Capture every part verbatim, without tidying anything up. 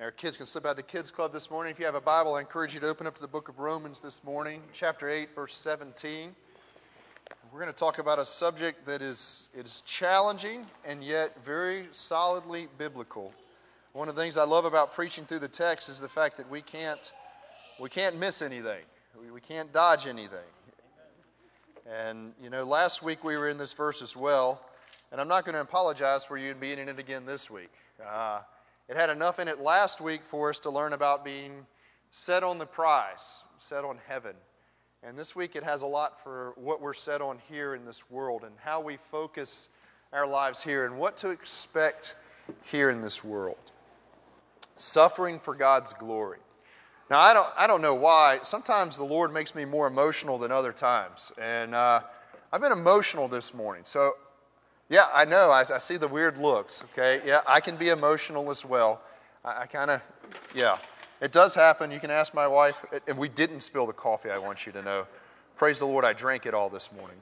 Our kids can slip out to Kids Club this morning. If you have a Bible, I encourage you to open up to the book of Romans this morning, chapter eight, verse seventeen. We're going to talk about a subject that is, is challenging and yet very solidly biblical. One of the things I love about preaching through the text is the fact that we can't we can't miss anything. We, we can't dodge anything. And, you know, last week we were in this verse as well, and I'm not going to apologize for you being in it again this week. Uh, It had enough in it last week for us to learn about being set on the prize, set on heaven. And this week it has a lot for what we're set on here in this world and how we focus our lives here and what to expect here in this world. Suffering for God's glory. Now, I don't, I don't know why. Sometimes the Lord makes me more emotional than other times. And uh, I've been emotional this morning. So, yeah, I know. I, I see the weird looks, okay? Yeah, I can be emotional as well. I, I kind of, yeah. It does happen. You can ask my wife. And we didn't spill the coffee, I want you to know. Praise the Lord, I drank it all this morning.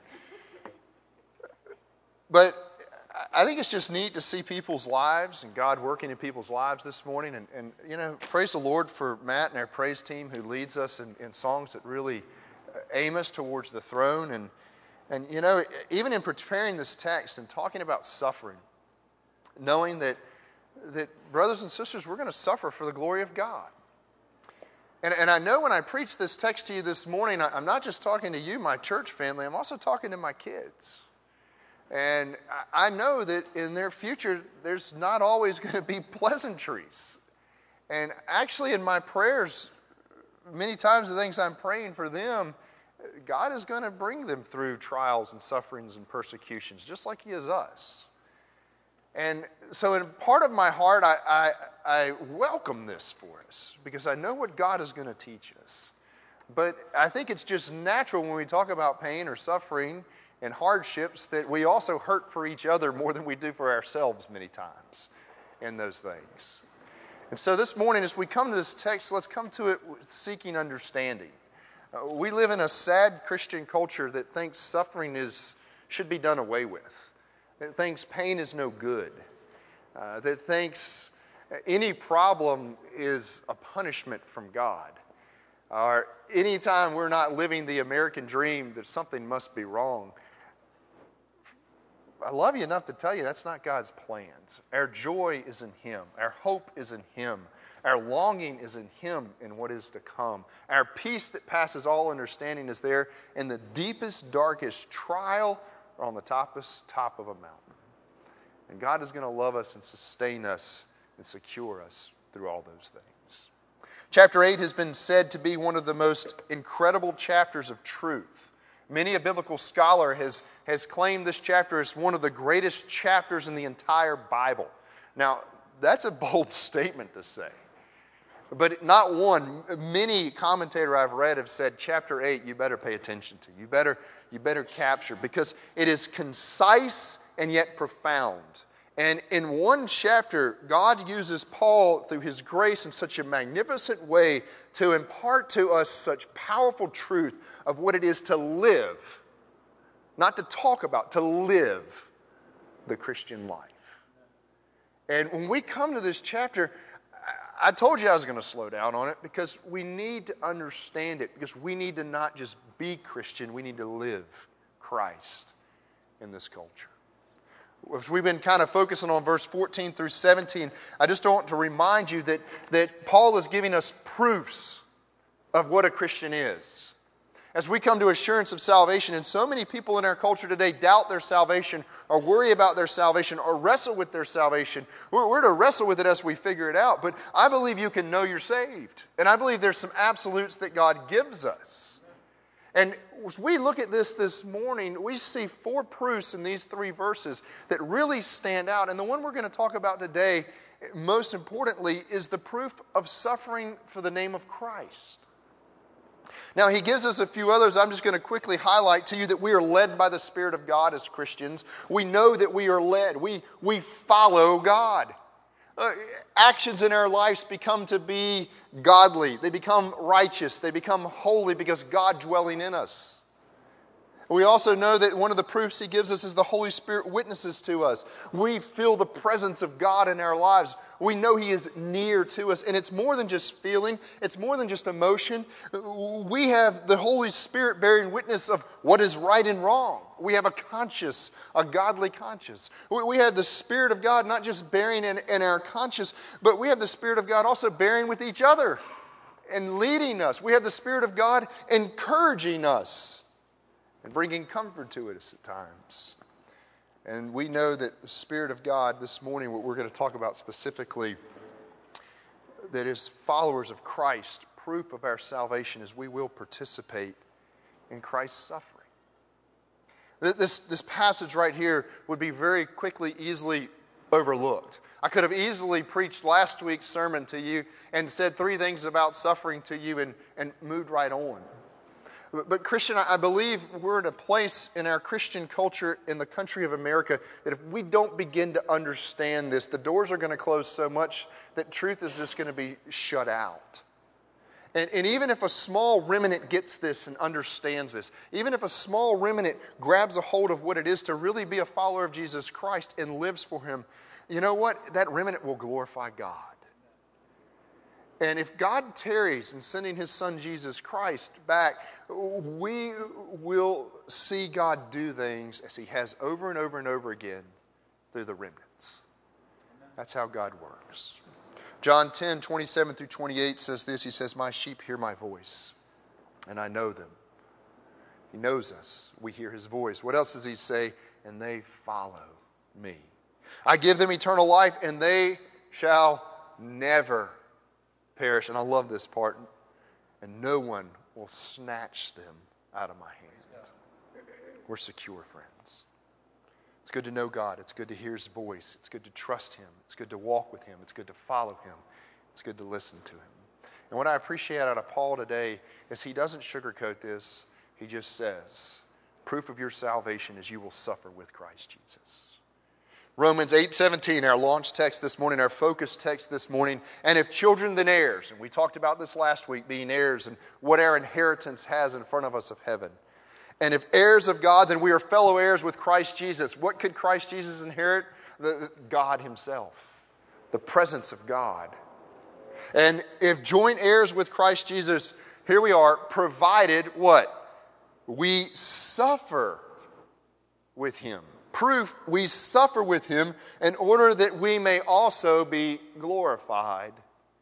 But I think it's just neat to see people's lives and God working in people's lives this morning. And, and you know, praise the Lord for Matt and our praise team who leads us in, in songs that really aim us towards the throne. And And, you know, even in preparing this text and talking about suffering, knowing that, that brothers and sisters, we're going to suffer for the glory of God. And, and I know when I preach this text to you this morning, I, I'm not just talking to you, my church family, I'm also talking to my kids. And I, I know that in their future, there's not always going to be pleasantries. And actually in my prayers, many times the things I'm praying for them, God is going to bring them through trials and sufferings and persecutions, just like He is us. And so in part of my heart, I, I, I welcome this for us because I know what God is going to teach us. But I think it's just natural when we talk about pain or suffering and hardships that we also hurt for each other more than we do for ourselves many times in those things. And so this morning, as we come to this text, let's come to it seeking understanding. Uh, we live in a sad Christian culture that thinks suffering is should be done away with, that thinks pain is no good, uh, that thinks any problem is a punishment from God, or anytime we're not living the American dream that something must be wrong. I love you enough to tell you that's not God's plans. Our joy is in Him. Our hope is in Him. Our longing is in Him and what is to come. Our peace that passes all understanding is there in the deepest, darkest trial or on the toppest top of a mountain. And God is going to love us and sustain us and secure us through all those things. Chapter eight has been said to be one of the most incredible chapters of truth. Many a biblical scholar has, has claimed this chapter as one of the greatest chapters in the entire Bible. Now, that's a bold statement to say. But not one, many commentators I've read have said chapter eight you better pay attention to. You better, you better capture because it is concise and yet profound. And in one chapter, God uses Paul through His grace in such a magnificent way to impart to us such powerful truth of what it is to live, not to talk about, to live the Christian life. And when we come to this chapter, I told you I was going to slow down on it because we need to understand it, because we need to not just be Christian, we need to live Christ in this culture. As we've been kind of focusing on verse fourteen through seventeen, I just want to remind you that, that Paul is giving us proofs of what a Christian is. As we come to assurance of salvation, and so many people in our culture today doubt their salvation or worry about their salvation or wrestle with their salvation. We're, we're to wrestle with it as we figure it out. But I believe you can know you're saved. And I believe there's some absolutes that God gives us. And as we look at this this morning, we see four proofs in these three verses that really stand out. And the one we're going to talk about today, most importantly, is the proof of suffering for the name of Christ. Now, he gives us a few others. I'm just going to quickly highlight to you that we are led by the Spirit of God as Christians. We know that we are led. We, we follow God. Uh, actions in our lives become to be godly. They become righteous. They become holy because God dwelling in us. We also know that one of the proofs he gives us is the Holy Spirit witnesses to us. We feel the presence of God in our lives. We know He is near to us. And it's more than just feeling. It's more than just emotion. We have the Holy Spirit bearing witness of what is right and wrong. We have a conscience, a godly conscience. We have the Spirit of God not just bearing in, in our conscience, but we have the Spirit of God also bearing with each other and leading us. We have the Spirit of God encouraging us and bringing comfort to us at times. And we know that the Spirit of God this morning, what we're going to talk about specifically, that as followers of Christ, proof of our salvation is we will participate in Christ's suffering. This, this passage right here would be very quickly, easily overlooked. I could have easily preached last week's sermon to you and said three things about suffering to you and, and moved right on. But, but Christian, I believe we're at a place in our Christian culture in the country of America that if we don't begin to understand this, the doors are going to close so much that truth is just going to be shut out. And, and even if a small remnant gets this and understands this, even if a small remnant grabs a hold of what it is to really be a follower of Jesus Christ and lives for Him, you know what? That remnant will glorify God. And if God tarries in sending His Son Jesus Christ back, we will see God do things as He has over and over and over again through the remnants. That's how God works. John ten, twenty-seven through twenty-eight says this. He says, "My sheep hear my voice, and I know them." He knows us. We hear His voice. What else does He say? "And they follow me. I give them eternal life, and they shall never perish." And I love this part. "And no one will snatch them out of my hand." We're secure, friends. It's good to know God. It's good to hear His voice. It's good to trust Him. It's good to walk with Him. It's good to follow Him. It's good to listen to Him. And what I appreciate out of Paul today is he doesn't sugarcoat this. He just says, proof of your salvation is you will suffer with Christ Jesus. Romans eight seventeen, our launch text this morning, our focus text this morning. "And if children, then heirs." And we talked about this last week, being heirs and what our inheritance has in front of us of heaven. "And if heirs of God, then we are fellow heirs with Christ Jesus." What could Christ Jesus inherit? The, the, God Himself. The presence of God. "And if joint heirs with Christ Jesus," here we are, "provided" what? "We suffer with Him." Proof, we suffer with Him in order that we may also be glorified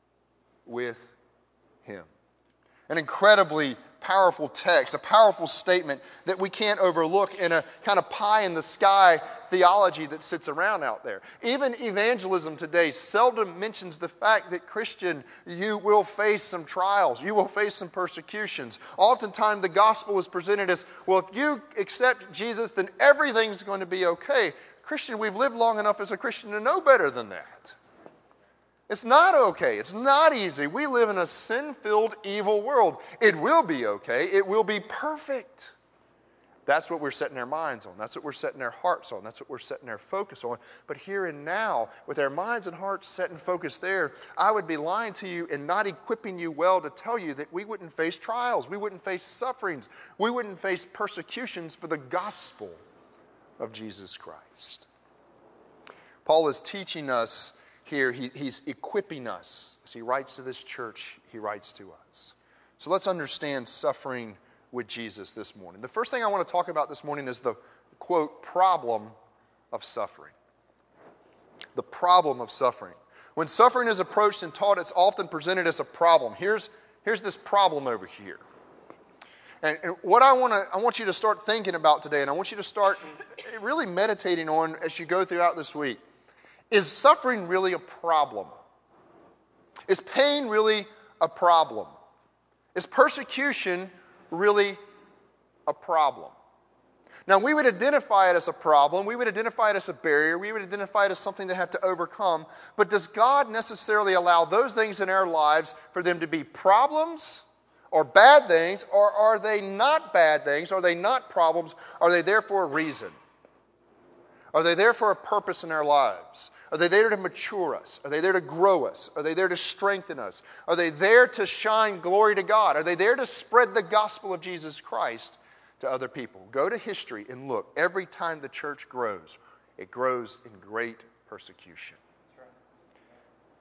with Him. An incredibly powerful text, a powerful statement that we can't overlook in a kind of pie-in-the-sky theology that sits around out there. Even evangelism today seldom mentions the fact that, Christian, you will face some trials. You will face some persecutions. Oftentimes the gospel is presented as, well, if you accept Jesus, then everything's going to be okay. Christian, we've lived long enough as a Christian to know better than that. It's not okay. It's not easy. We live in a sin-filled, evil world. It will be okay. It will be perfect. That's what we're setting our minds on. That's what we're setting our hearts on. That's what we're setting our focus on. But here and now, with our minds and hearts set and focused there, I would be lying to you and not equipping you well to tell you that we wouldn't face trials. We wouldn't face sufferings. We wouldn't face persecutions for the gospel of Jesus Christ. Paul is teaching us here, he, he's equipping us. As he writes to this church, he writes to us. So let's understand suffering with Jesus this morning. The first thing I want to talk about this morning is the, quote, problem of suffering. The problem of suffering. When suffering is approached and taught, it's often presented as a problem. Here's, here's this problem over here. And, and what I want to, I want you to start thinking about today, and I want you to start really meditating on as you go throughout this week. Is suffering really a problem? Is pain really a problem? Is persecution really a problem? Now, we would identify it as a problem. We would identify it as a barrier. We would identify it as something they have to overcome. But does God necessarily allow those things in our lives for them to be problems or bad things? Or are they not bad things? Are they not problems? Are they there for a reason? Are they there for a purpose in our lives? Are they there to mature us? Are they there to grow us? Are they there to strengthen us? Are they there to shine glory to God? Are they there to spread the gospel of Jesus Christ to other people? Go to history and look. Every time the church grows, it grows in great persecution.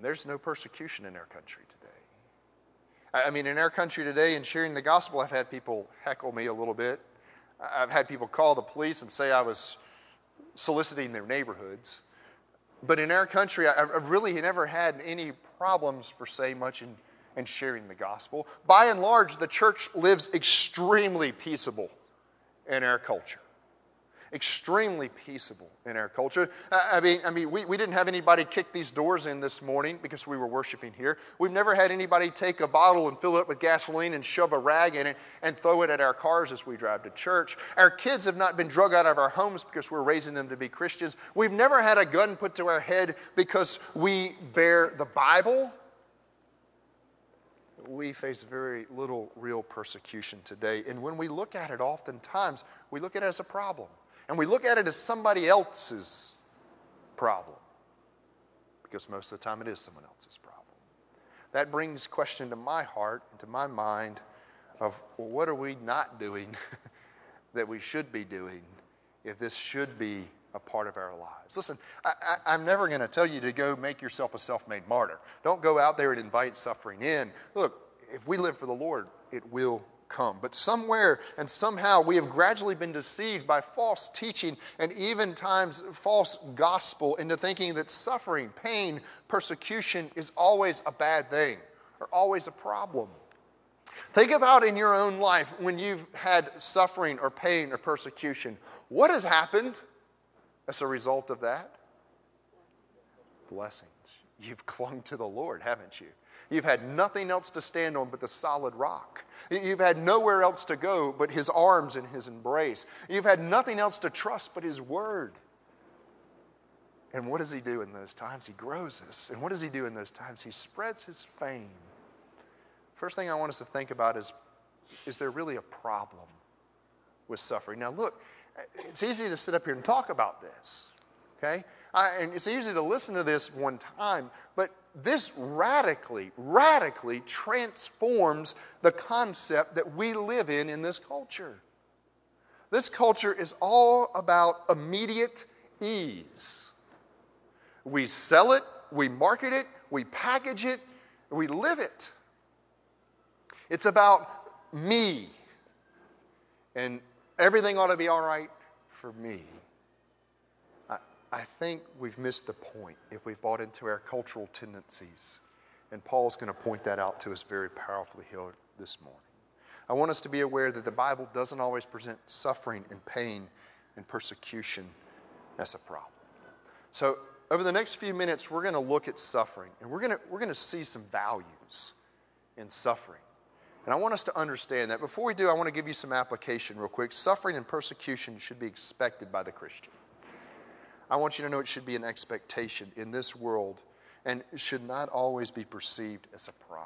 And there's no persecution in our country today. I mean, in our country today, in sharing the gospel, I've had people heckle me a little bit. I've had people call the police and say I was soliciting their neighborhoods. But in our country, I really never had any problems, per se, much in, in sharing the gospel. By and large, the church lives extremely peaceable in our culture. Extremely peaceable in our culture. I mean, I mean, we, we didn't have anybody kick these doors in this morning because we were worshiping here. We've never had anybody take a bottle and fill it up with gasoline and shove a rag in it and throw it at our cars as we drive to church. Our kids have not been drug out of our homes because we're raising them to be Christians. We've never had a gun put to our head because we bear the Bible. We face very little real persecution today. And when we look at it, oftentimes, we look at it as a problem. And we look at it as somebody else's problem. Because most of the time it is someone else's problem. That brings question to my heart and to my mind of, well, what are we not doing that we should be doing if this should be a part of our lives? Listen, I, I, I'm never going to tell you to go make yourself a self-made martyr. Don't go out there and invite suffering in. Look, if we live for the Lord, it will come. But somewhere and somehow we have gradually been deceived by false teaching and even times false gospel into thinking that suffering, pain, persecution is always a bad thing or always a problem. Think about in your own life when you've had suffering or pain or persecution. What has happened as a result of that? Blessings. You've clung to the Lord, haven't you? You've had nothing else to stand on but the solid rock. You've had nowhere else to go but His arms and His embrace. You've had nothing else to trust but His Word. And what does He do in those times? He grows us. And what does He do in those times? He spreads His fame. First thing I want us to think about is, is there really a problem with suffering? Now look, it's easy to sit up here and talk about this, okay? I, and it's easy to listen to this one time, but this radically, radically transforms the concept that we live in in this culture. This culture is all about immediate ease. We sell it, we market it, we package it, we live it. It's about me, and everything ought to be all right for me. I think we've missed the point if we've bought into our cultural tendencies. And Paul's going to point that out to us very powerfully here this morning. I want us to be aware that the Bible doesn't always present suffering and pain and persecution as a problem. So over the next few minutes, we're going to look at suffering. And we're going to, we're going to see some values in suffering. And I want us to understand that. Before we do, I want to give you some application real quick. Suffering and persecution should be expected by the Christian. I want you to know it should be an expectation in this world, and it should not always be perceived as a problem.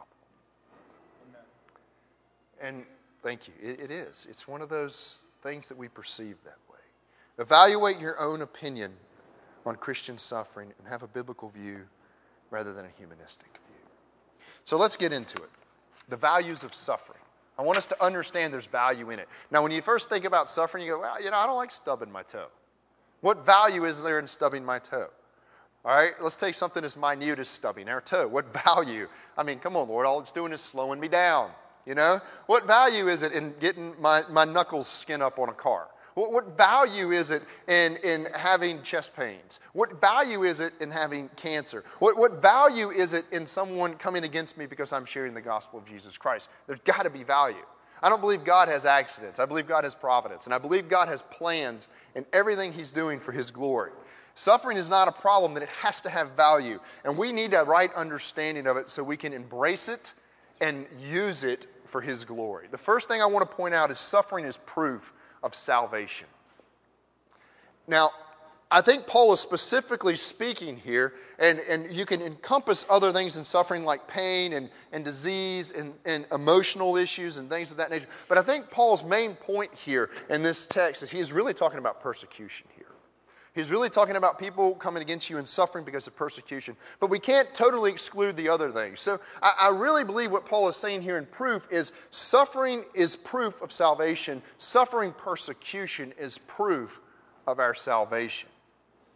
Amen. And thank you. It, it is. It's one of those things that we perceive that way. Evaluate your own opinion on Christian suffering and have a biblical view rather than a humanistic view. So let's get into it. The values of suffering. I want us to understand there's value in it. Now, when you first think about suffering, you go, well, you know, I don't like stubbing my toe. What value is there in stubbing my toe? All right, let's take something as minute as stubbing our toe. What value? I mean, come on, Lord, all it's doing is slowing me down, you know? What value is it in getting my, my knuckles skin up on a car? What, what value is it in, in having chest pains? What value is it in having cancer? What, what value is it in someone coming against me because I'm sharing the gospel of Jesus Christ? There's got to be value. I don't believe God has accidents. I believe God has providence. And I believe God has plans in everything He's doing for His glory. Suffering is not a problem, that it has to have value. And we need a right understanding of it so we can embrace it and use it for His glory. The first thing I want to point out is suffering is proof of salvation. Now, I think Paul is specifically speaking here, and, and you can encompass other things in suffering like pain and, and disease and, and emotional issues and things of that nature. But I think Paul's main point here in this text is he's really talking about persecution here. He's really talking about people coming against you and suffering because of persecution. But we can't totally exclude the other things. So I, I really believe what Paul is saying here in proof is suffering is proof of salvation. Suffering persecution is proof of our salvation.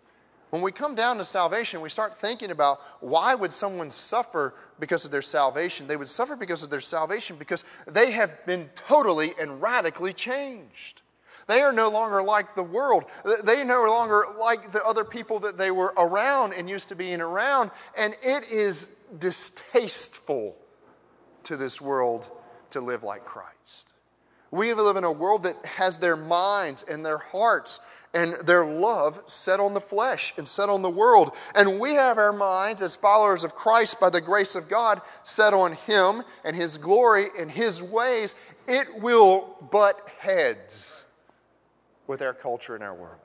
When we come down to salvation, we start thinking about why would someone suffer because of their salvation? They would suffer because of their salvation because they have been totally and radically changed. They are no longer like the world. They are no longer like the other people that they were around and used to being around. And it is distasteful to this world to live like Christ. We live in a world that has their minds and their hearts and their love set on the flesh and set on the world. And we have our minds as followers of Christ by the grace of God set on Him and His glory and His ways. It will butt heads with our culture and our world.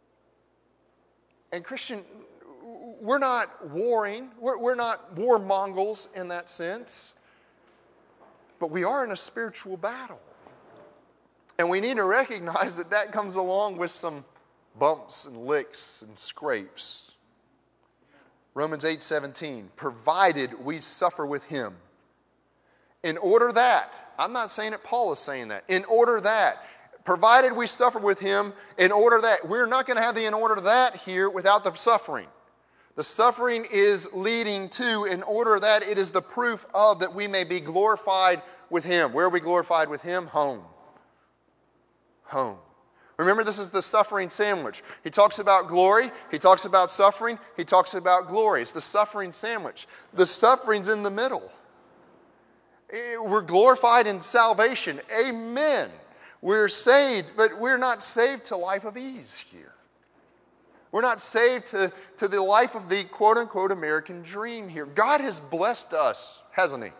And Christian, we're not warring. We're, we're not war Mongols in that sense. But we are in a spiritual battle. And we need to recognize that that comes along with some bumps and licks and scrapes. Romans eight seventeen, provided we suffer with Him. In order that, I'm not saying that Paul is saying that, in order that, provided we suffer with Him, in order that, we're not going to have the in order that here without the suffering. The suffering is leading to, in order that it is the proof of that we may be glorified with Him. Where are we glorified with Him? Home. Home. Remember, this is the suffering sandwich. He talks about glory, he talks about suffering, he talks about glory. It's the suffering sandwich. The suffering's in the middle. We're glorified in salvation. Amen. We're saved, but we're not saved to life of ease here. We're not saved to, to the life of the quote-unquote American dream here. God has blessed us, hasn't He?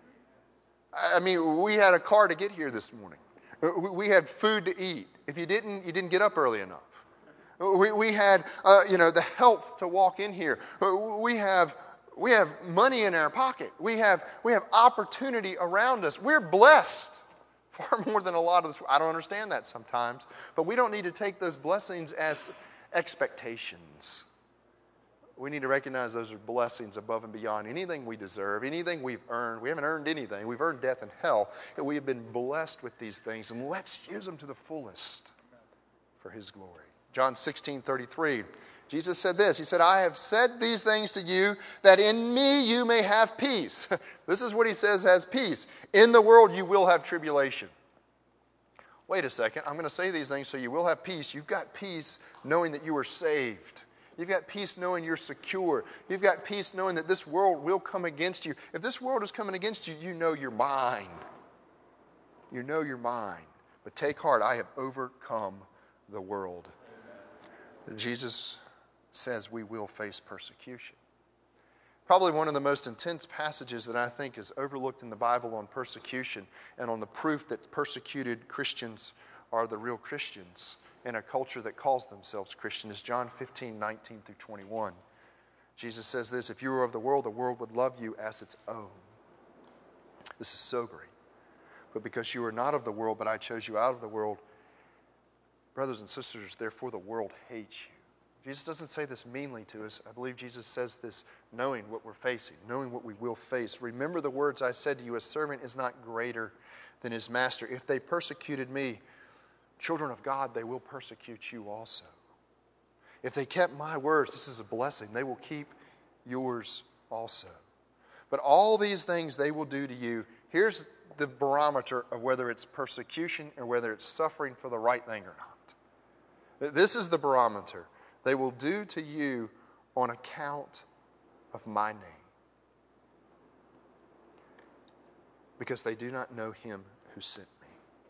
I mean, we had a car to get here this morning. We had food to eat. If you didn't, you didn't get up early enough. We, we had, uh, you know, the health to walk in here. We have, we have money in our pocket. We have, we have opportunity around us. We're blessed far more than a lot of this. I don't understand that sometimes, but we don't need to take those blessings as expectations. We need to recognize those are blessings above and beyond anything we deserve, anything we've earned. We haven't earned anything. We've earned death and hell. And we have been blessed with these things. And let's use them to the fullest for His glory. John sixteen thirty-three. Jesus said this. He said, I have said these things to you that in me you may have peace. This is what He says as peace. In the world you will have tribulation. Wait a second. I'm going to say these things so you will have peace. You've got peace knowing that you are saved. You've got peace knowing you're secure. You've got peace knowing that this world will come against you. If this world is coming against you, you know you're mine. You know you're mine. But take heart, I have overcome the world. Amen. Jesus says we will face persecution. Probably one of the most intense passages that I think is overlooked in the Bible on persecution and on the proof that persecuted Christians are the real Christians in a culture that calls themselves Christian is John fifteen, nineteen through twenty-one. Jesus says this, if you were of the world, the world would love you as its own. This is sobering. But because you are not of the world, but I chose you out of the world, brothers and sisters, therefore the world hates you. Jesus doesn't say this meanly to us. I believe Jesus says this knowing what we're facing, knowing what we will face. Remember the words I said to you, a servant is not greater than his master. If they persecuted me, children of God, they will persecute you also. If they kept my words, this is a blessing, they will keep yours also. But all these things they will do to you. Here's the barometer of whether it's persecution or whether it's suffering for the right thing or not. This is the barometer. They will do to you on account of my name. Because they do not know him who sent me.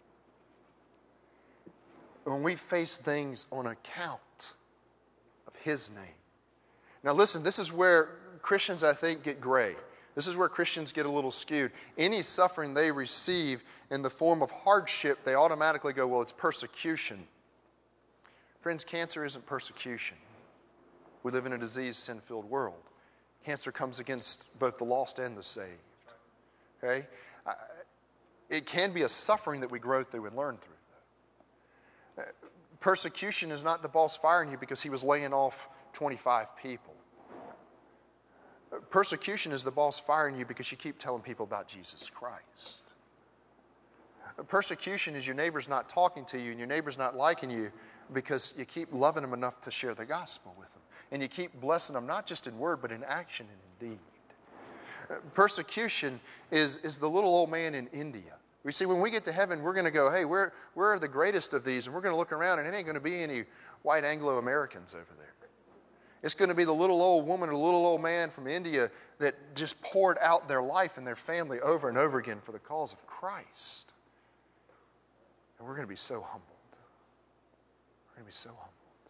When we face things on account of his name. Now listen, this is where Christians, I think, get gray. This is where Christians get a little skewed. Any suffering they receive in the form of hardship, they automatically go, well, it's persecution. Friends, cancer isn't persecution. We live in a diseased, sin-filled world. Cancer comes against both the lost and the saved. Okay? It can be a suffering that we grow through and learn through. Persecution is not the boss firing you because he was laying off twenty-five people. Persecution is the boss firing you because you keep telling people about Jesus Christ. Persecution is your neighbor's not talking to you and your neighbor's not liking you because you keep loving them enough to share the gospel with them. And you keep blessing them, not just in word, but in action and in deed. Persecution is, is the little old man in India. We see when we get to heaven, we're going to go, hey, we're, we're the greatest of these. And we're going to look around, and it ain't going to be any white Anglo-Americans over there. It's going to be the little old woman or little old man from India that just poured out their life and their family over and over again for the cause of Christ. And we're going to be so humbled. We're going to be so humbled.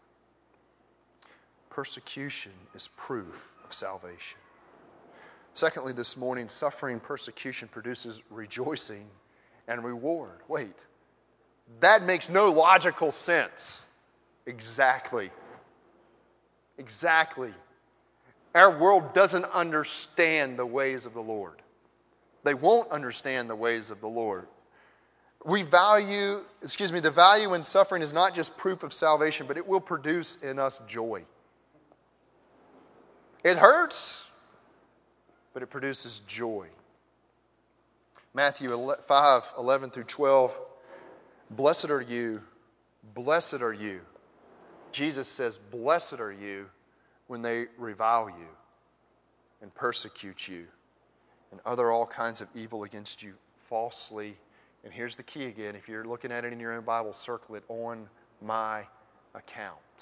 Persecution is proof of salvation. Secondly, this morning, suffering persecution produces rejoicing and reward. Wait, that makes no logical sense. Exactly. Exactly. Our world doesn't understand the ways of the Lord. They won't understand the ways of the Lord. We value, excuse me, the value in suffering is not just proof of salvation, but it will produce in us joy. It hurts, but it produces joy. Matthew five, eleven through twelve. Blessed are you, blessed are you. Jesus says, blessed are you when they revile you and persecute you and utter all kinds of evil against you falsely. And here's the key again. If you're looking at it in your own Bible, circle it, on my account.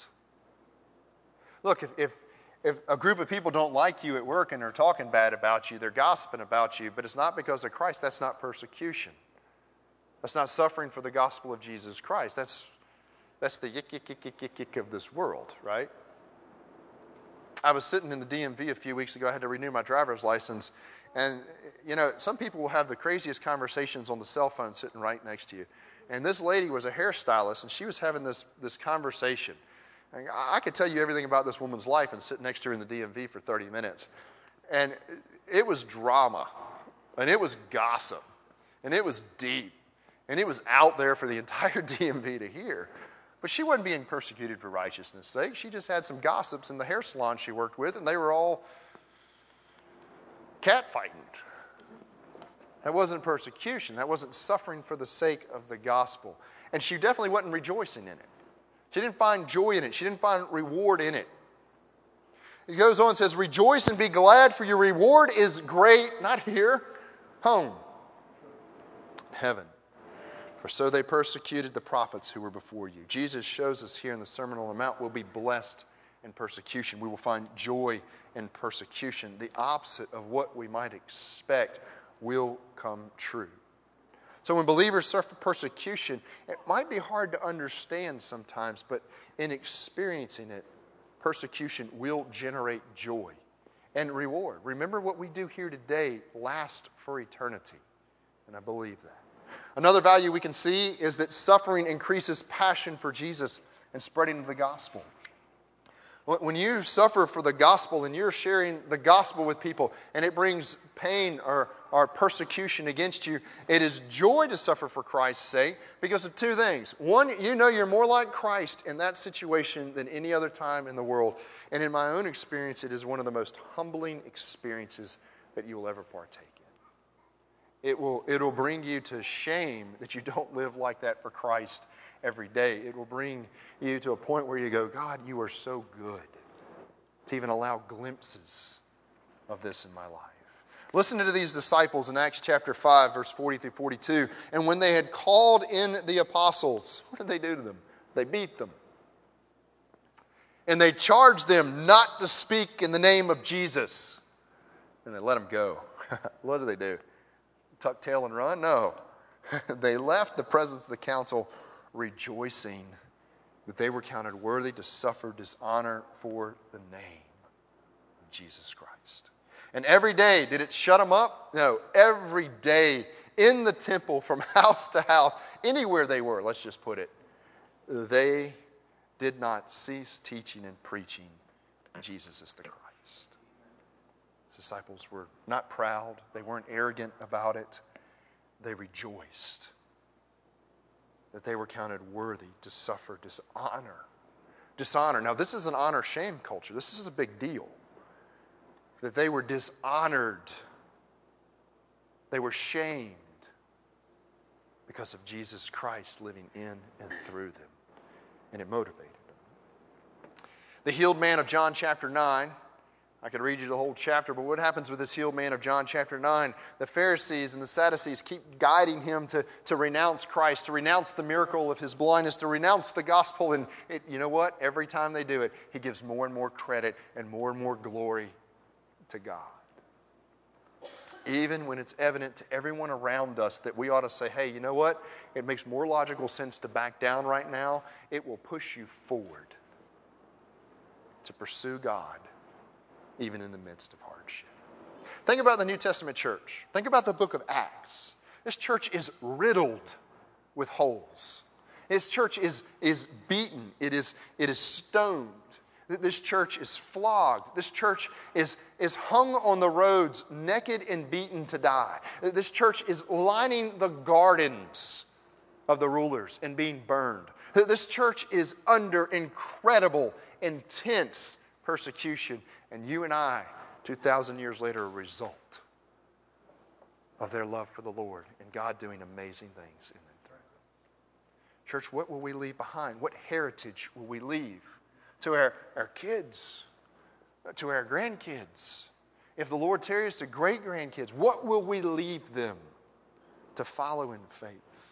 Look, if, if, if a group of people don't like you at work and they're talking bad about you, they're gossiping about you, but it's not because of Christ, that's not persecution. That's not suffering for the gospel of Jesus Christ. That's, that's the yick, yick, yick, yick, yick, yick of this world, right? I was sitting in the D M V a few weeks ago. I had to renew my driver's license. And, you know, some people will have the craziest conversations on the cell phone sitting right next to you. And this lady was a hairstylist, and she was having this, this conversation. And I could tell you everything about this woman's life and sit next to her in the D M V for thirty minutes. And it was drama, and it was gossip, and it was deep, and it was out there for the entire D M V to hear. But she wasn't being persecuted for righteousness' sake. She just had some gossips in the hair salon she worked with, and they were all catfighting. That wasn't persecution. That wasn't suffering for the sake of the gospel. And she definitely wasn't rejoicing in it. She didn't find joy in it. She didn't find reward in it. He goes on and says, rejoice and be glad, for your reward is great, not here, home, heaven. For so they persecuted the prophets who were before you. Jesus shows us here in the Sermon on the Mount, we'll be blessed in persecution. We will find joy in persecution. The opposite of what we might expect will come true. So when believers suffer persecution, it might be hard to understand sometimes, but in experiencing it, persecution will generate joy and reward. Remember, what we do here today lasts for eternity, and I believe that. Another value we can see is that suffering increases passion for Jesus and spreading the gospel. When you suffer for the gospel and you're sharing the gospel with people and it brings pain or, or persecution against you, it is joy to suffer for Christ's sake because of two things. One, you know you're more like Christ in that situation than any other time in the world. And in my own experience, it is one of the most humbling experiences that you will ever partake in. It will, it will bring you to shame that you don't live like that for Christ every day. It will bring you to a point where you go, God, you are so good to even allow glimpses of this in my life. Listen to these disciples in Acts chapter five, verse forty through forty-two. And when they had called in the apostles, what did they do to them? They beat them. And they charged them not to speak in the name of Jesus. And they let them go. What did they do? Tuck tail and run? No. They left the presence of the council rejoicing that they were counted worthy to suffer dishonor for the name of Jesus Christ. And every day, did it shut them up? No. Every day in the temple, from house to house, anywhere they were, let's just put it, they did not cease teaching and preaching Jesus is the Christ. The disciples were not proud. They weren't arrogant about it. They rejoiced that they were counted worthy to suffer dishonor. Dishonor. Now, this is an honor-shame culture. This is a big deal. That they were dishonored. They were shamed because of Jesus Christ living in and through them. And it motivated them. The healed man of John chapter nine, I could read you the whole chapter, but what happens with this healed man of John chapter nine? The Pharisees and the Sadducees keep guiding him to, to renounce Christ, to renounce the miracle of his blindness, to renounce the gospel. And it, you know what? Every time they do it, he gives more and more credit and more and more glory to God. Even when it's evident to everyone around us that we ought to say, hey, you know what? It makes more logical sense to back down right now. It will push you forward to pursue God, even in the midst of hardship. Think about the New Testament church. Think about the book of Acts. This church is riddled with holes. This church is, is beaten. It is, it is stoned. This church is flogged. This church is, is hung on the roads, naked and beaten to die. This church is lining the gardens of the rulers and being burned. This church is under incredible, intense persecution. And you and I, two thousand years later, are a result of their love for the Lord and God doing amazing things in them. Church, what will we leave behind? What heritage will we leave to our, our kids, to our grandkids? If the Lord tarries, to great-grandkids, what will we leave them to follow in faith?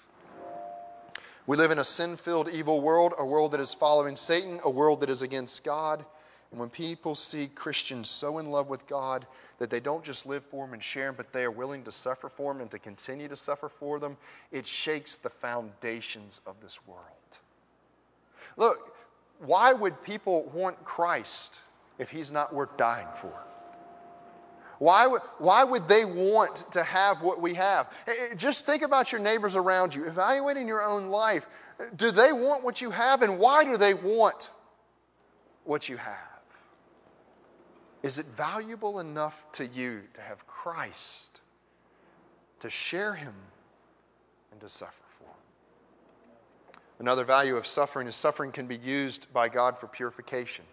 We live in a sin-filled, evil world, a world that is following Satan, a world that is against God. And when people see Christians so in love with God that they don't just live for Him and share Him, but they are willing to suffer for Him and to continue to suffer for them, it shakes the foundations of this world. Look, why would people want Christ if He's not worth dying for? Why would, why would they want to have what we have? Just think about your neighbors around you. Evaluating your own life. Do they want what you have, and why do they want what you have? Is it valuable enough to you to have Christ, to share Him, and to suffer for Him? Another value of suffering is suffering can be used by God for purification.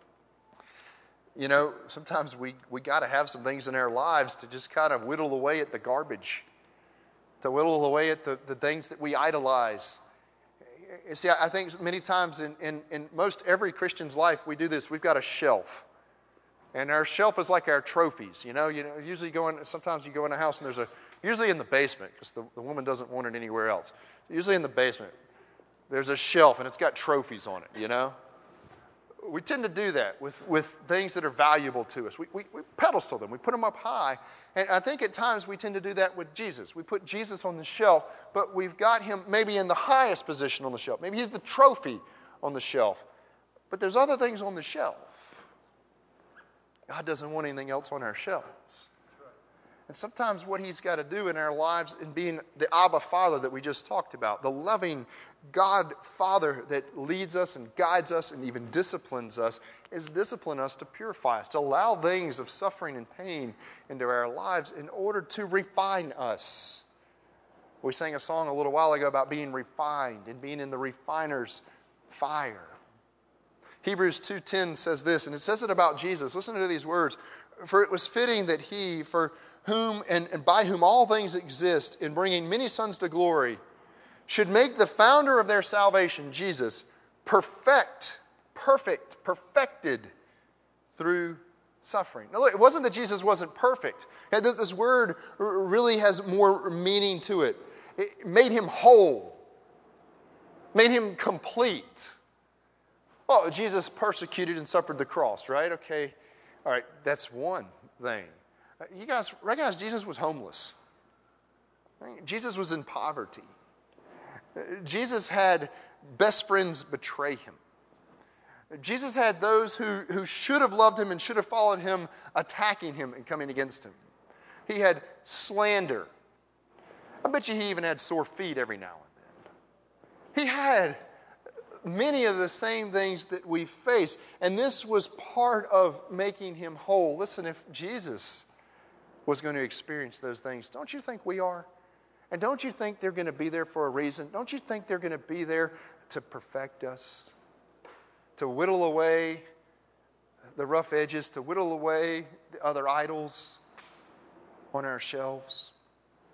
You know, sometimes we, we got to have some things in our lives to just kind of whittle away at the garbage, to whittle away at the, the things that we idolize. You see, I think many times in, in, in most every Christian's life, we do this. We've got a shelf. And our shelf is like our trophies. You know, you know, usually go in, sometimes you go in a house and there's a, usually in the basement, because the, the woman doesn't want it anywhere else. Usually in the basement, there's a shelf and it's got trophies on it, you know. We tend to do that with, with things that are valuable to us. We, we, we pedestal them. We put them up high. And I think at times we tend to do that with Jesus. We put Jesus on the shelf, but we've got Him maybe in the highest position on the shelf. Maybe He's the trophy on the shelf. But there's other things on the shelf. God doesn't want anything else on our shelves. And sometimes what He's got to do in our lives in being the Abba Father that we just talked about, the loving God Father that leads us and guides us and even disciplines us, is discipline us to purify us, to allow things of suffering and pain into our lives in order to refine us. We sang a song a little while ago about being refined and being in the refiner's fire. Hebrews two ten says this, and it says it about Jesus. Listen to these words. For it was fitting that He, for whom and, and by whom all things exist, in bringing many sons to glory, should make the founder of their salvation, Jesus, perfect, perfect, perfected through suffering. Now look, it wasn't that Jesus wasn't perfect. This, this word really has more meaning to it. It made Him whole, made Him complete. Oh, Jesus persecuted and suffered the cross, right? Okay, all right, that's one thing. You guys recognize Jesus was homeless. Jesus was in poverty. Jesus had best friends betray Him. Jesus had those who, who should have loved Him and should have followed Him attacking Him and coming against Him. He had slander. I bet you He even had sore feet every now and then. He had many of the same things that we face. And this was part of making Him whole. Listen, if Jesus was going to experience those things, don't you think we are? And don't you think they're going to be there for a reason? Don't you think they're going to be there to perfect us? To whittle away the rough edges, to whittle away the other idols on our shelves?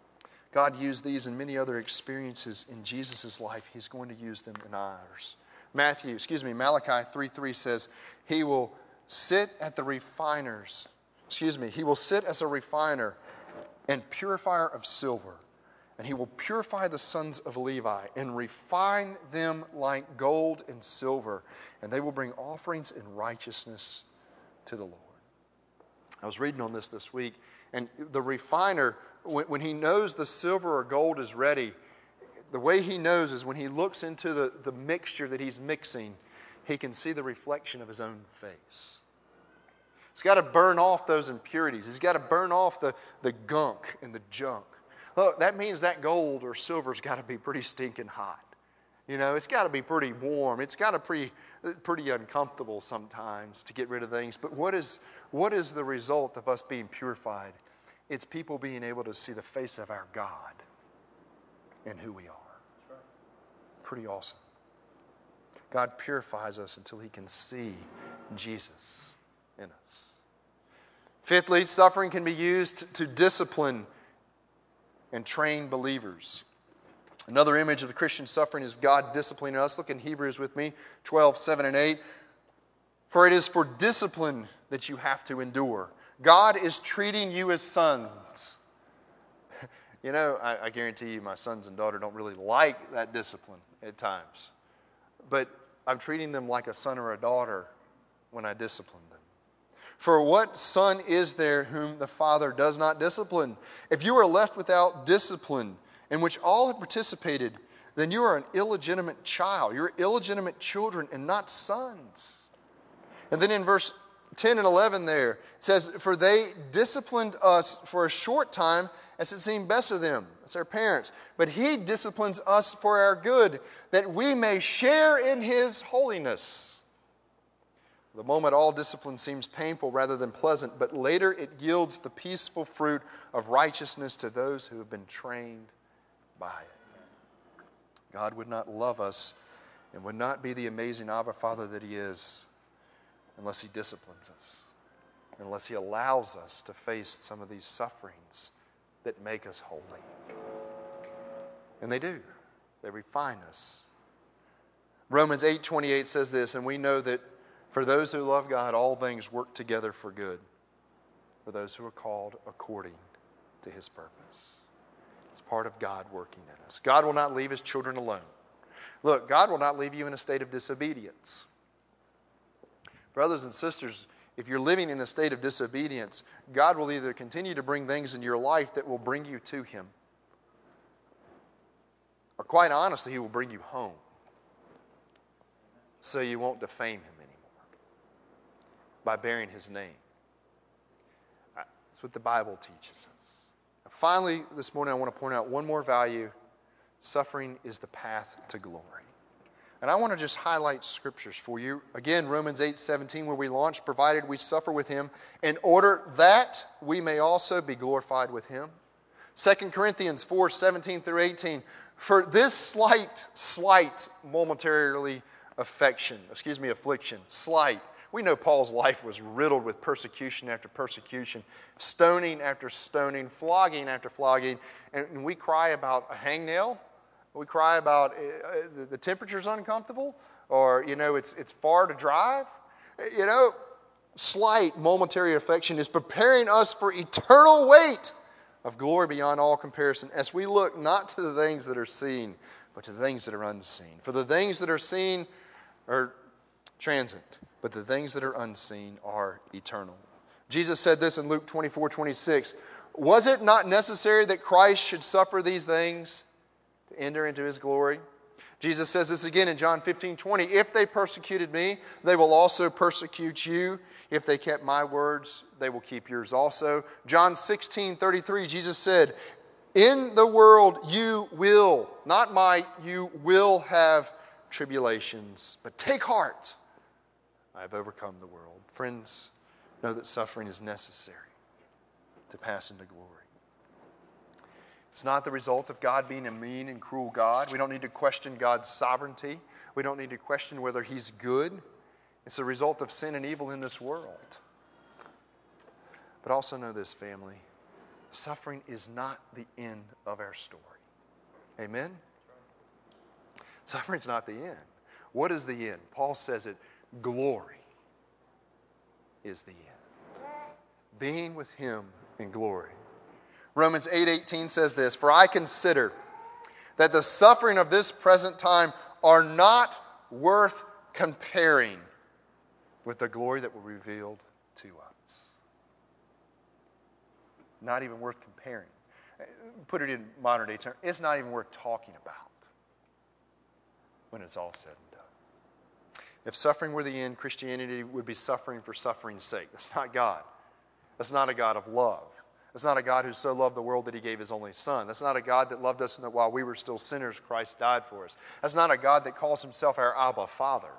God used these and many other experiences in Jesus' life. He's going to use them in ours. Matthew, excuse me, Malachi three three says, He will sit at the refiners, excuse me, He will sit as a refiner and purifier of silver. And He will purify the sons of Levi and refine them like gold and silver. And they will bring offerings in righteousness to the Lord. I was reading on this this week. And the refiner, when, when he knows the silver or gold is ready, the way he knows is when he looks into the, the mixture that he's mixing, he can see the reflection of his own face. He's got to burn off those impurities. He's got to burn off the, the gunk and the junk. Look, that means that gold or silver's got to be pretty stinking hot. You know, it's got to be pretty warm. It's got to be pretty, pretty uncomfortable sometimes to get rid of things. But what is, what is the result of us being purified? It's people being able to see the face of our God and who we are. Pretty awesome. God purifies us until He can see Jesus in us. Fifthly, suffering can be used to discipline and train believers. Another image of the Christian suffering is God disciplining us. Look in Hebrews with me, twelve, seven and eight. For it is for discipline that you have to endure. God is treating you as sons. You know, I, I guarantee you my sons and daughter don't really like that discipline at times. But I'm treating them like a son or a daughter when I discipline them. For what son is there whom the Father does not discipline? If you are left without discipline, in which all have participated, then you are an illegitimate child. You're illegitimate children and not sons. And then in verse ten and eleven there, it says, For they disciplined us for a short time as it seemed best to them. That's our parents. But He disciplines us for our good, that we may share in His holiness. The moment all discipline seems painful rather than pleasant, but later it yields the peaceful fruit of righteousness to those who have been trained by it. God would not love us and would not be the amazing Abba Father that He is unless He disciplines us, unless He allows us to face some of these sufferings that make us holy. And they do. They refine us. Romans eight twenty-eight says this, and we know that for those who love God, all things work together for good, for those who are called according to His purpose. It's part of God working in us. God will not leave His children alone. Look, God will not leave you in a state of disobedience. Brothers and sisters, if you're living in a state of disobedience, God will either continue to bring things in your life that will bring you to Him, or quite honestly, He will bring you home so you won't defame Him anymore by bearing His name. That's what the Bible teaches us. Now, finally, this morning I want to point out one more value. Suffering is the path to glory. And I want to just highlight scriptures for you. Again, Romans eight seventeen, where we launched, provided we suffer with Him in order that we may also be glorified with Him. Second Corinthians four seventeen through eighteen, for this slight, slight, momentarily affection, excuse me, affliction, slight. We know Paul's life was riddled with persecution after persecution, stoning after stoning, flogging after flogging. And we cry about a hangnail. We cry about uh, the temperature's uncomfortable, or, you know, it's, it's far to drive. You know, slight momentary affection is preparing us for eternal weight of glory beyond all comparison as we look not to the things that are seen, but to the things that are unseen. For the things that are seen are transient, but the things that are unseen are eternal. Jesus said this in Luke twenty-four twenty-six. Was it not necessary that Christ should suffer these things to enter into His glory? Jesus says this again in John fifteen twenty. If they persecuted me, they will also persecute you. If they kept my words, they will keep yours also. John sixteen thirty-three, Jesus said, in the world you will, not might, you will have tribulations. But take heart, I have overcome the world. Friends, know that suffering is necessary to pass into glory. It's not the result of God being a mean and cruel God. We don't need to question God's sovereignty. We don't need to question whether He's good. It's the result of sin and evil in this world. But also know this, family. Suffering is not the end of our story. Amen? Suffering's not the end. What is the end? Paul says it, glory is the end. Being with Him in glory. Romans eight eighteen says this, "For I consider that the suffering of this present time are not worth comparing with the glory that will be revealed to us." Not even worth comparing. Put it in modern day terms, it's not even worth talking about when it's all said and done. If suffering were the end, Christianity would be suffering for suffering's sake. That's not God. That's not a God of love. That's not a God who so loved the world that He gave His only Son. That's not a God that loved us and that while we were still sinners, Christ died for us. That's not a God that calls Himself our Abba Father.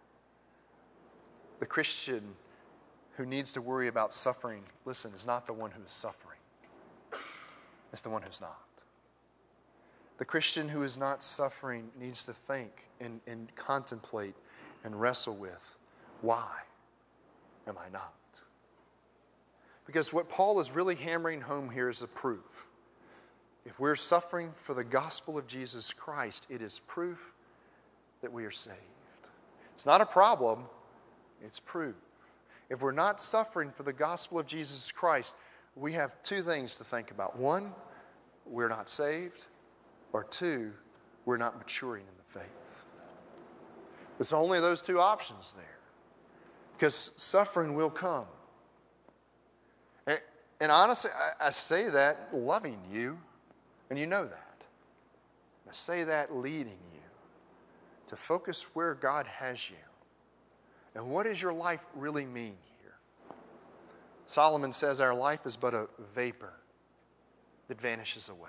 The Christian who needs to worry about suffering, listen, is not the one who is suffering. It's the one who's not. The Christian who is not suffering needs to think and, and contemplate and wrestle with, why am I not? Because what Paul is really hammering home here is a proof. If we're suffering for the gospel of Jesus Christ, it is proof that we are saved. It's not a problem, it's proof. If we're not suffering for the gospel of Jesus Christ, we have two things to think about. One, we're not saved. Or two, we're not maturing in the faith. There's only those two options there. Because suffering will come. And, and honestly, I, I say that loving you, and you know that. I say that leading you to focus where God has you. And what does your life really mean here? Solomon says our life is but a vapor that vanishes away.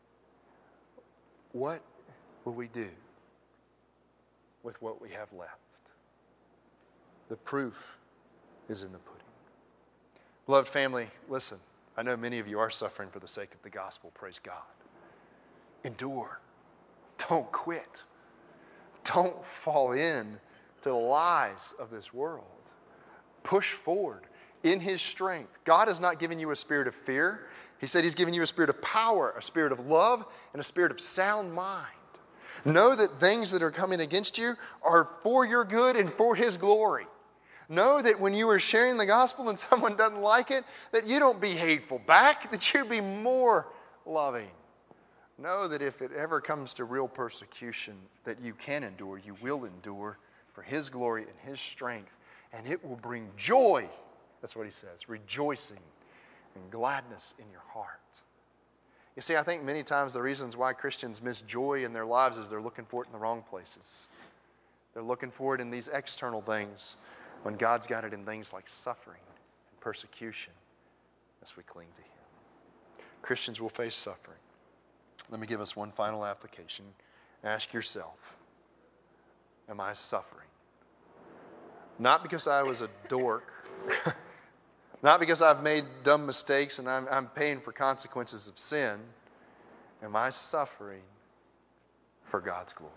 What will we do with what we have left? The proof is in the pudding. Beloved family, listen, I know many of you are suffering for the sake of the gospel. Praise God. Endure. Don't quit. Don't fall in to the lies of this world. Push forward in His strength. God has not given you a spirit of fear. He said He's given you a spirit of power, a spirit of love, and a spirit of sound mind. Know that things that are coming against you are for your good and for His glory. Know that when you are sharing the gospel and someone doesn't like it, that you don't be hateful back, that you be more loving. Know that if it ever comes to real persecution that you can endure, you will endure for His glory and His strength, and it will bring joy. That's what He says, rejoicing and gladness in your heart. You see, I think many times the reasons why Christians miss joy in their lives is they're looking for it in the wrong places. They're looking for it in these external things when God's got it in things like suffering and persecution as we cling to Him. Christians will face suffering. Let me give us one final application. Ask yourself, am I suffering? Not because I was a dork, not because I've made dumb mistakes and I'm, I'm paying for consequences of sin. Am I suffering for God's glory?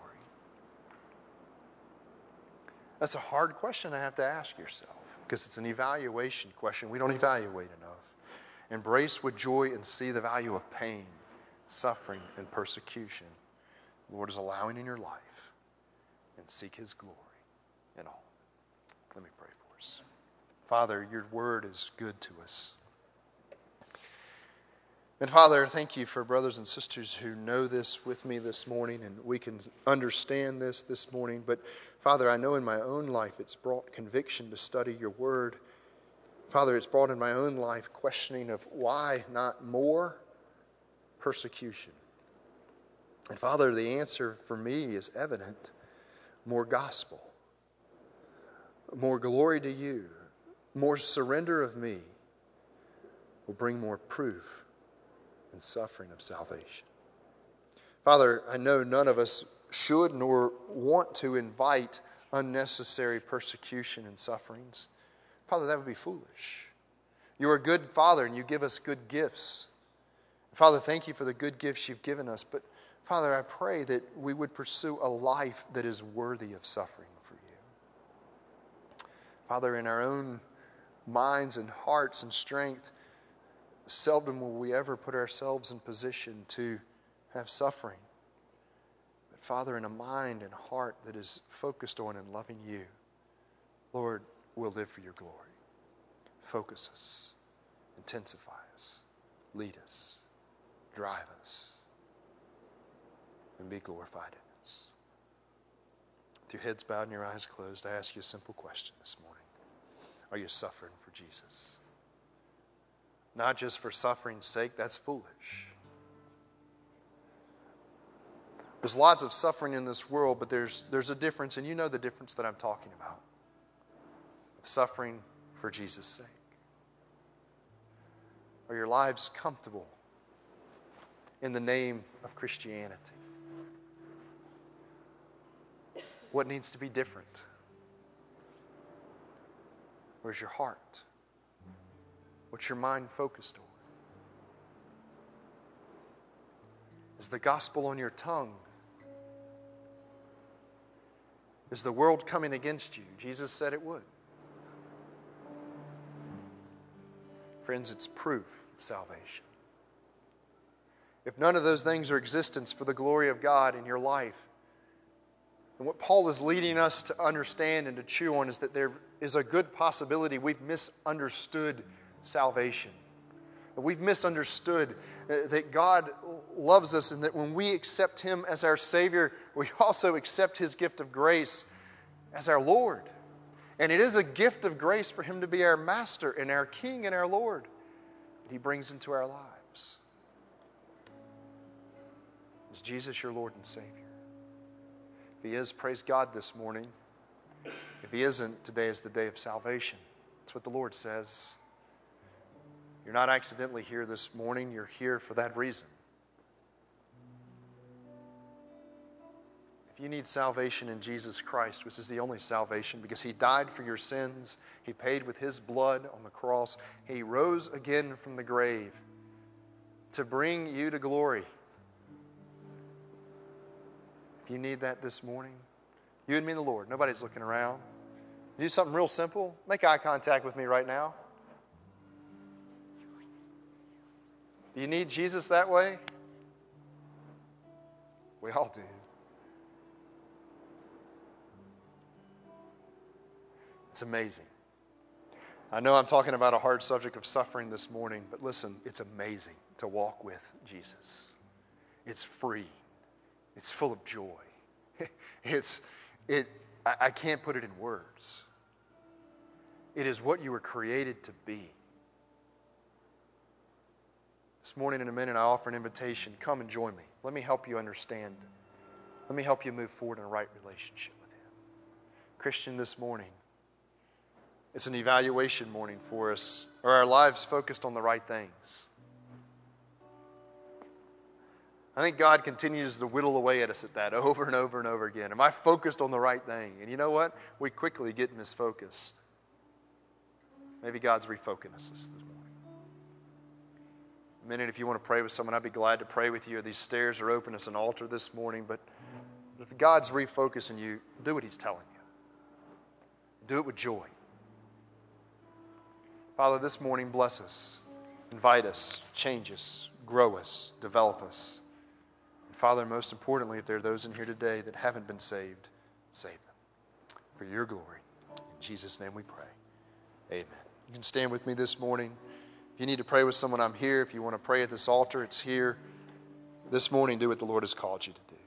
That's a hard question to have to ask yourself because it's an evaluation question. We don't evaluate enough. Embrace with joy and see the value of pain, suffering, and persecution the Lord is allowing in your life, and seek His glory in all. Let me pray for us. Father, your word is good to us. And Father, thank you for brothers and sisters who know this with me this morning, and we can understand this this morning. But Father, I know in my own life it's brought conviction to study your word. Father, it's brought in my own life questioning of why not more persecution. And Father, the answer for me is evident. More gospel. More glory to you. More surrender of me will bring more proof and suffering of salvation. Father, I know none of us should nor want to invite unnecessary persecution and sufferings. Father, that would be foolish. You are a good Father and you give us good gifts. Father, thank you for the good gifts you've given us. But Father, I pray that we would pursue a life that is worthy of suffering for you. Father, in our own minds and hearts and strength, seldom will we ever put ourselves in position to have suffering. But Father, in a mind and heart that is focused on and loving you, Lord, we'll live for your glory. Focus us, intensify us, lead us, drive us, and be glorified in us. With your heads bowed and your eyes closed, I ask you a simple question this morning. Are you suffering for Jesus? Not just for suffering's sake, that's foolish. There's lots of suffering in this world, but there's, there's a difference, and you know the difference that I'm talking about. Suffering for Jesus' sake. Are your lives comfortable in the name of Christianity? What needs to be different? Where's your heart? What's your mind focused on? Is the gospel on your tongue? Is the world coming against you? Jesus said it would. Friends, it's proof of salvation. If none of those things are existence for the glory of God in your life, and what Paul is leading us to understand and to chew on is that there is a good possibility we've misunderstood salvation. We've misunderstood that God loves us and that when we accept Him as our Savior, we also accept His gift of grace as our Lord. And it is a gift of grace for Him to be our Master and our King and our Lord that He brings into our lives. Is Jesus your Lord and Savior? If He is, praise God this morning. If He isn't, today is the day of salvation. That's what the Lord says. You're not accidentally here this morning. You're here for that reason. If you need salvation in Jesus Christ, which is the only salvation because He died for your sins, He paid with His blood on the cross, He rose again from the grave to bring you to glory. If you need that this morning, you and me and the Lord, nobody's looking around. Do something real simple. Make eye contact with me right now. Do you need Jesus that way? We all do. It's amazing. I know I'm talking about a hard subject of suffering this morning, but listen, it's amazing to walk with Jesus. It's free. It's full of joy. It's, it, I, I can't put it in words. It is what you were created to be. This morning, in a minute, I offer an invitation. Come and join me. Let me help you understand. Let me help you move forward in a right relationship with Him. Christian, this morning, it's an evaluation morning for us. Are our lives focused on the right things? I think God continues to whittle away at us at that over and over and over again. Am I focused on the right thing? And you know what? We quickly get misfocused. Maybe God's refocusing us this morning. A minute, if you want to pray with someone, I'd be glad to pray with you. These stairs are open as an altar this morning. But if God's refocusing you, do what He's telling you. Do it with joy. Father, this morning, bless us. Invite us. Change us. Grow us. Develop us. And Father, most importantly, if there are those in here today that haven't been saved, save them. For your glory. In Jesus' name we pray. Amen. You can stand with me this morning. If you need to pray with someone, I'm here. If you want to pray at this altar, it's here. This morning, do what the Lord has called you to do.